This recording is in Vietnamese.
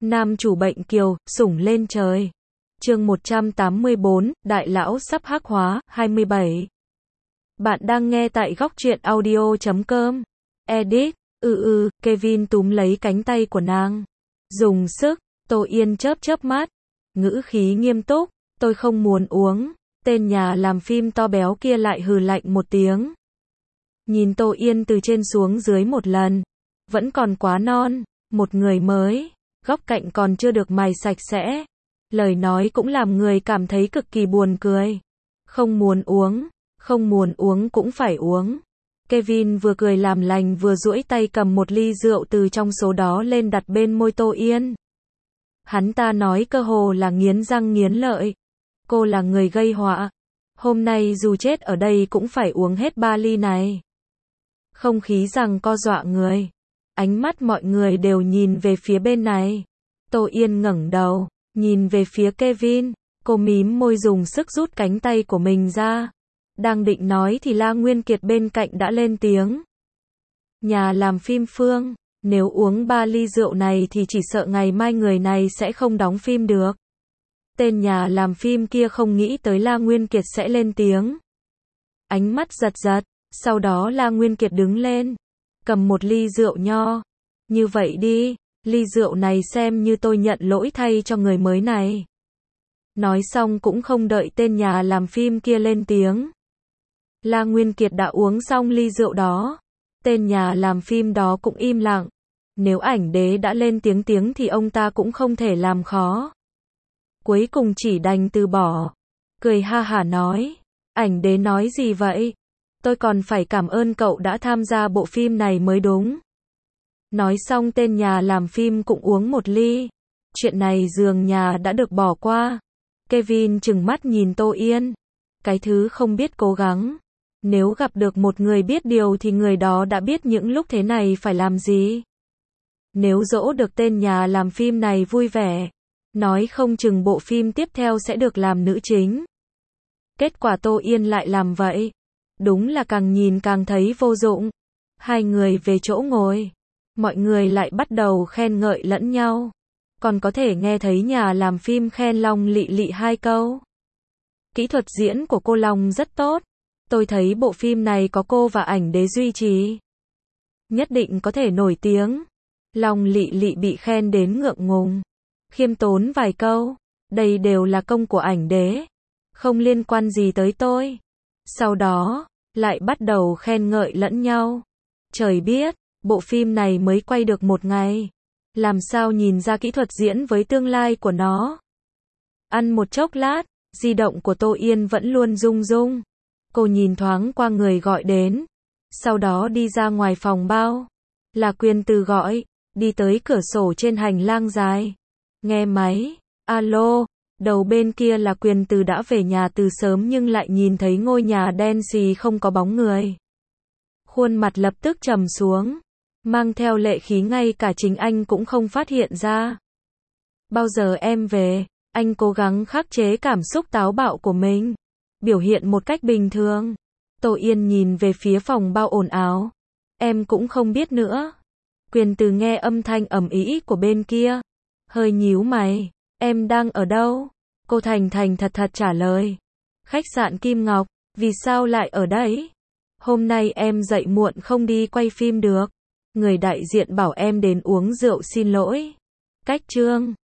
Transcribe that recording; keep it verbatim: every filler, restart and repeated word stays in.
Nam chủ bệnh kiều, sủng lên trời. Chương một trăm tám mươi bốn, Đại lão sắp hắc hóa, hai mươi bảy. Bạn đang nghe tại góc truyện audio chấm com. Edit, ừ ừ, Kevin túm lấy cánh tay của nàng. Dùng sức, Tô Yên chớp chớp mắt. Ngữ khí nghiêm túc, tôi không muốn uống. Tên nhà làm phim to béo kia lại hừ lạnh một tiếng. Nhìn Tô Yên từ trên xuống dưới một lần. Vẫn còn quá non, một người mới. Góc cạnh còn chưa được mài sạch sẽ. Lời nói cũng làm người cảm thấy cực kỳ buồn cười. Không muốn uống, không muốn uống cũng phải uống. Kevin vừa cười làm lành vừa duỗi tay cầm một ly rượu từ trong số đó lên đặt bên môi Tô Yên. Hắn ta nói cơ hồ là nghiến răng nghiến lợi. Cô là người gây họa. Hôm nay dù chết ở đây cũng phải uống hết ba ly này. Không khí giằng co dọa người. Ánh mắt mọi người đều nhìn về phía bên này. Tô Yên ngẩng đầu, nhìn về phía Kevin. Cô mím môi dùng sức rút cánh tay của mình ra. Đang định nói thì La Nguyên Kiệt bên cạnh đã lên tiếng. Nhà làm phim Phương, nếu uống ba ly rượu này thì chỉ sợ ngày mai người này sẽ không đóng phim được. Tên nhà làm phim kia không nghĩ tới La Nguyên Kiệt sẽ lên tiếng. Ánh mắt giật giật, sau đó La Nguyên Kiệt đứng lên, cầm một ly rượu nho. Như vậy đi, ly rượu này xem như tôi nhận lỗi thay cho người mới này. Nói xong cũng không đợi tên nhà làm phim kia lên tiếng. La Nguyên Kiệt đã uống xong ly rượu đó. Tên nhà làm phim đó cũng im lặng. Nếu ảnh đế đã lên tiếng tiếng thì ông ta cũng không thể làm khó. Cuối cùng chỉ đành từ bỏ. Cười ha hả nói. Ảnh đế nói gì vậy? Tôi còn phải cảm ơn cậu đã tham gia bộ phim này mới đúng. Nói xong tên nhà làm phim cũng uống một ly. Chuyện này dường nhà đã được bỏ qua. Kevin trừng mắt nhìn Tô Yên. Cái thứ không biết cố gắng. Nếu gặp được một người biết điều thì người đó đã biết những lúc thế này phải làm gì. Nếu dỗ được tên nhà làm phim này vui vẻ, nói không chừng bộ phim tiếp theo sẽ được làm nữ chính. Kết quả Tô Yên lại làm vậy. Đúng là càng nhìn càng thấy vô dụng. Hai người về chỗ ngồi. Mọi người lại bắt đầu khen ngợi lẫn nhau. Còn có thể nghe thấy nhà làm phim khen Long Lị Lị hai câu. Kỹ thuật diễn của cô Long rất tốt. Tôi thấy bộ phim này có cô và ảnh đế duy trì, nhất định có thể nổi tiếng. Long Lị Lị bị khen đến ngượng ngùng. Khiêm tốn vài câu. Đây đều là công của ảnh đế. Không liên quan gì tới tôi. Sau đó, lại bắt đầu khen ngợi lẫn nhau. Trời biết, bộ phim này mới quay được một ngày. Làm sao nhìn ra kỹ thuật diễn với tương lai của nó. Ăn một chốc lát, di động của Tô Yên vẫn luôn rung rung. Cô nhìn thoáng qua người gọi đến. Sau đó đi ra ngoài phòng bao. Là Quyền Từ gọi. Đi tới cửa sổ trên hành lang dài. Nghe máy. Alo. Đầu bên kia là Quyền Từ đã về nhà từ sớm nhưng lại nhìn thấy ngôi nhà đen xì không có bóng người. Khuôn mặt lập tức trầm xuống. Mang theo lệ khí ngay cả chính anh cũng không phát hiện ra. Bao giờ em về? Anh cố gắng khắc chế cảm xúc táo bạo của mình. Biểu hiện một cách bình thường. Tô Yên nhìn về phía phòng bao ồn ào. Em cũng không biết nữa. Quyền Từ nghe âm thanh ầm ĩ của bên kia. Hơi nhíu mày. Em đang ở đâu? Cô thành thành thật thật trả lời. Khách sạn Kim Ngọc. Vì sao lại ở đấy? Hôm nay em dậy muộn không đi quay phim được. Người đại diện bảo em đến uống rượu xin lỗi. Cách chương.